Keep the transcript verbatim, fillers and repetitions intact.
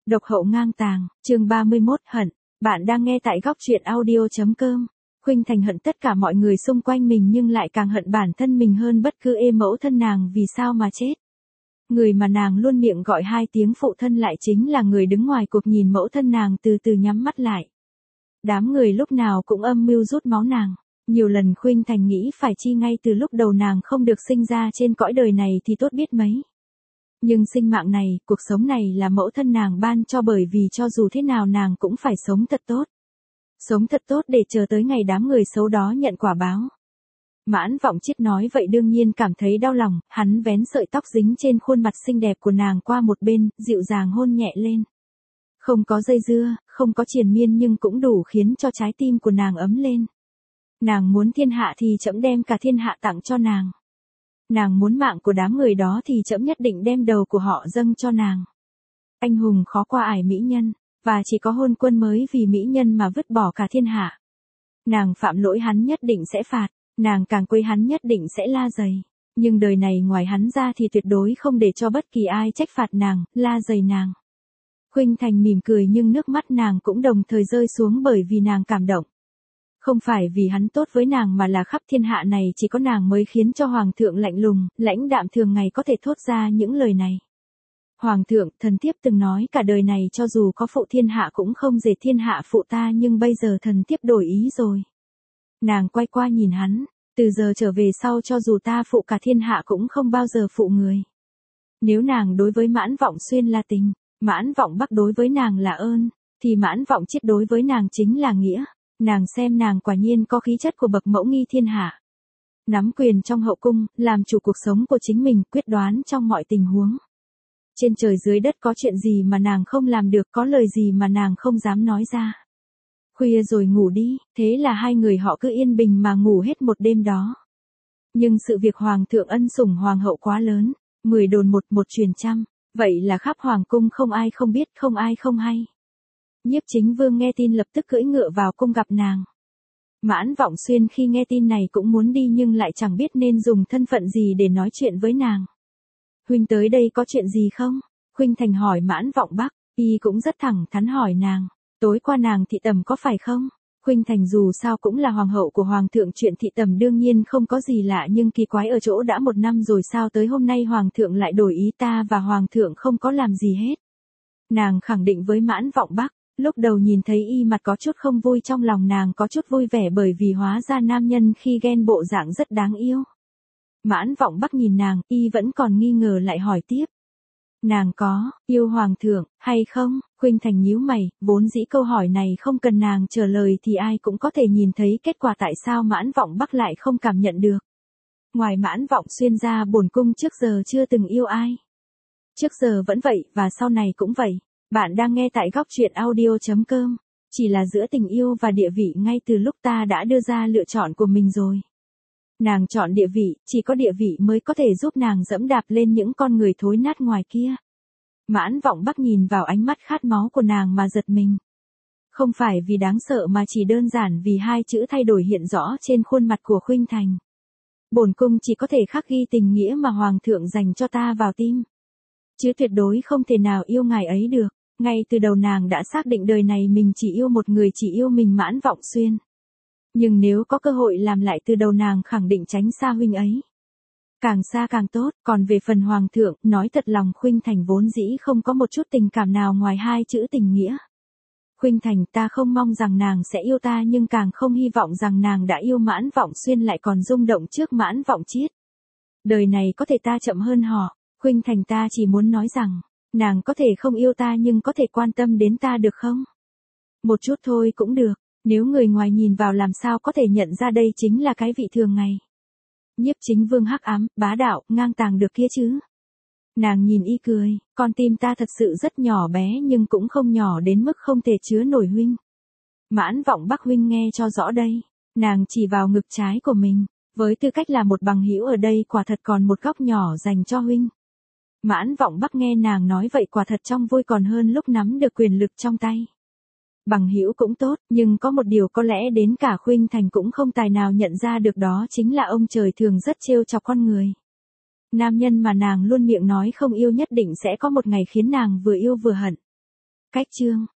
Độc hậu ngang tàng, chương ba mươi mốt hận. Bạn đang nghe tại góc truyện audio.com. Khuynh Thành hận tất cả mọi người xung quanh mình nhưng lại càng hận bản thân mình hơn bất cứ ê mẫu thân nàng vì sao mà chết. Người mà nàng luôn miệng gọi hai tiếng phụ thân lại chính là người đứng ngoài cuộc nhìn mẫu thân nàng từ từ nhắm mắt lại. Đám người lúc nào cũng âm mưu rút máu nàng. Nhiều lần Khuynh Thành nghĩ phải chi ngay từ lúc đầu nàng không được sinh ra trên cõi đời này thì tốt biết mấy. Nhưng sinh mạng này, cuộc sống này là mẫu thân nàng ban cho bởi vì cho dù thế nào nàng cũng phải sống thật tốt. Sống thật tốt để chờ tới ngày đám người xấu đó nhận quả báo. Mãn Vọng Chiết nói vậy đương nhiên cảm thấy đau lòng, hắn vén sợi tóc dính trên khuôn mặt xinh đẹp của nàng qua một bên, dịu dàng hôn nhẹ lên. Không có dây dưa, không có triền miên nhưng cũng đủ khiến cho trái tim của nàng ấm lên. Nàng muốn thiên hạ thì trẫm đem cả thiên hạ tặng cho nàng. Nàng muốn mạng của đám người đó thì trẫm nhất định đem đầu của họ dâng cho nàng. Anh hùng khó qua ải mỹ nhân, và chỉ có hôn quân mới vì mỹ nhân mà vứt bỏ cả thiên hạ. Nàng phạm lỗi hắn nhất định sẽ phạt, nàng càng quấy hắn nhất định sẽ la dày. Nhưng đời này ngoài hắn ra thì tuyệt đối không để cho bất kỳ ai trách phạt nàng, la dày nàng. Khuynh Thành mỉm cười nhưng nước mắt nàng cũng đồng thời rơi xuống bởi vì nàng cảm động. Không phải vì hắn tốt với nàng mà là khắp thiên hạ này chỉ có nàng mới khiến cho Hoàng thượng lạnh lùng, lãnh đạm thường ngày có thể thốt ra những lời này. Hoàng thượng, thần thiếp từng nói cả đời này cho dù có phụ thiên hạ cũng không dễ thiên hạ phụ ta nhưng bây giờ thần thiếp đổi ý rồi. Nàng quay qua nhìn hắn, từ giờ trở về sau cho dù ta phụ cả thiên hạ cũng không bao giờ phụ người. Nếu nàng đối với Mãn Vọng Xuyên là tình, Mãn Vọng Bắc đối với nàng là ơn, thì Mãn Vọng Chiết đối với nàng chính là nghĩa. Nàng xem nàng quả nhiên có khí chất của bậc mẫu nghi thiên hạ. Nắm quyền trong hậu cung, làm chủ cuộc sống của chính mình, quyết đoán trong mọi tình huống. Trên trời dưới đất có chuyện gì mà nàng không làm được, có lời gì mà nàng không dám nói ra. Khuya rồi ngủ đi, thế là hai người họ cứ yên bình mà ngủ hết một đêm đó. Nhưng sự việc hoàng thượng ân sủng hoàng hậu quá lớn, mười đồn một một truyền trăm, vậy là khắp hoàng cung không ai không biết, không ai không hay. Nhiếp Chính Vương nghe tin lập tức cưỡi ngựa vào cung gặp nàng. Mãn Vọng Xuyên khi nghe tin này cũng muốn đi nhưng lại chẳng biết nên dùng thân phận gì để nói chuyện với nàng. Huynh tới đây có chuyện gì không? Khuynh Thành hỏi Mãn Vọng Bắc, y cũng rất thẳng thắn hỏi nàng, tối qua nàng thị tầm có phải không? Khuynh Thành dù sao cũng là hoàng hậu của hoàng thượng, chuyện thị tầm đương nhiên không có gì lạ nhưng kỳ quái ở chỗ đã một năm rồi sao tới hôm nay hoàng thượng lại đổi ý, ta và hoàng thượng không có làm gì hết. Nàng khẳng định với Mãn Vọng Bắc. Lúc đầu nhìn thấy y mặt có chút không vui, trong lòng nàng có chút vui vẻ bởi vì hóa ra nam nhân khi ghen bộ dạng rất đáng yêu. Mãn Vọng Bắc nhìn nàng, y vẫn còn nghi ngờ lại hỏi tiếp. Nàng có, yêu hoàng thượng, hay không? Khuynh Thành nhíu mày, vốn dĩ câu hỏi này không cần nàng trả lời thì ai cũng có thể nhìn thấy kết quả tại sao Mãn Vọng Bắc lại không cảm nhận được. Ngoài Mãn Vọng Xuyên ra bổn cung trước giờ chưa từng yêu ai. Trước giờ vẫn vậy, và sau này cũng vậy. Bạn đang nghe tại góc truyện audio.com. Chỉ là giữa tình yêu và địa vị ngay từ lúc ta đã đưa ra lựa chọn của mình rồi. Nàng chọn địa vị, chỉ có địa vị mới có thể giúp nàng dẫm đạp lên những con người thối nát ngoài kia. Mãn Vọng Bắc nhìn vào ánh mắt khát máu của nàng mà giật mình. Không phải vì đáng sợ mà chỉ đơn giản vì hai chữ thay đổi hiện rõ trên khuôn mặt của Khuynh Thành. Bổn cung chỉ có thể khắc ghi tình nghĩa mà hoàng thượng dành cho ta vào tim. Chứ tuyệt đối không thể nào yêu ngài ấy được. Ngay từ đầu nàng đã xác định đời này mình chỉ yêu một người, chỉ yêu mình Mãn Vọng Xuyên. Nhưng nếu có cơ hội làm lại từ đầu nàng khẳng định tránh xa huynh ấy. Càng xa càng tốt, còn về phần hoàng thượng, nói thật lòng Khuynh Thành vốn dĩ không có một chút tình cảm nào ngoài hai chữ tình nghĩa. Khuynh Thành, ta không mong rằng nàng sẽ yêu ta nhưng càng không hy vọng rằng nàng đã yêu Mãn Vọng Xuyên lại còn rung động trước Mãn Vọng Chiết. Đời này có thể ta chậm hơn họ. Khuynh Thành, ta chỉ muốn nói rằng, nàng có thể không yêu ta nhưng có thể quan tâm đến ta được không? Một chút thôi cũng được, nếu người ngoài nhìn vào làm sao có thể nhận ra đây chính là cái vị thường ngày. Nhiếp Chính Vương hắc ám, bá đạo, ngang tàng được kia chứ. Nàng nhìn y cười, con tim ta thật sự rất nhỏ bé nhưng cũng không nhỏ đến mức không thể chứa nổi huynh. Mãn Vọng Bắc huynh nghe cho rõ đây, nàng chỉ vào ngực trái của mình, với tư cách là một bằng hữu ở đây quả thật còn một góc nhỏ dành cho huynh. Mãn Vọng Bắc nghe nàng nói vậy quả thật trong vui còn hơn lúc nắm được quyền lực trong tay. Bằng hữu cũng tốt, nhưng có một điều có lẽ đến cả Khuynh Thành cũng không tài nào nhận ra được, đó chính là ông trời thường rất trêu chọc con người. Nam nhân mà nàng luôn miệng nói không yêu nhất định sẽ có một ngày khiến nàng vừa yêu vừa hận. Cách chương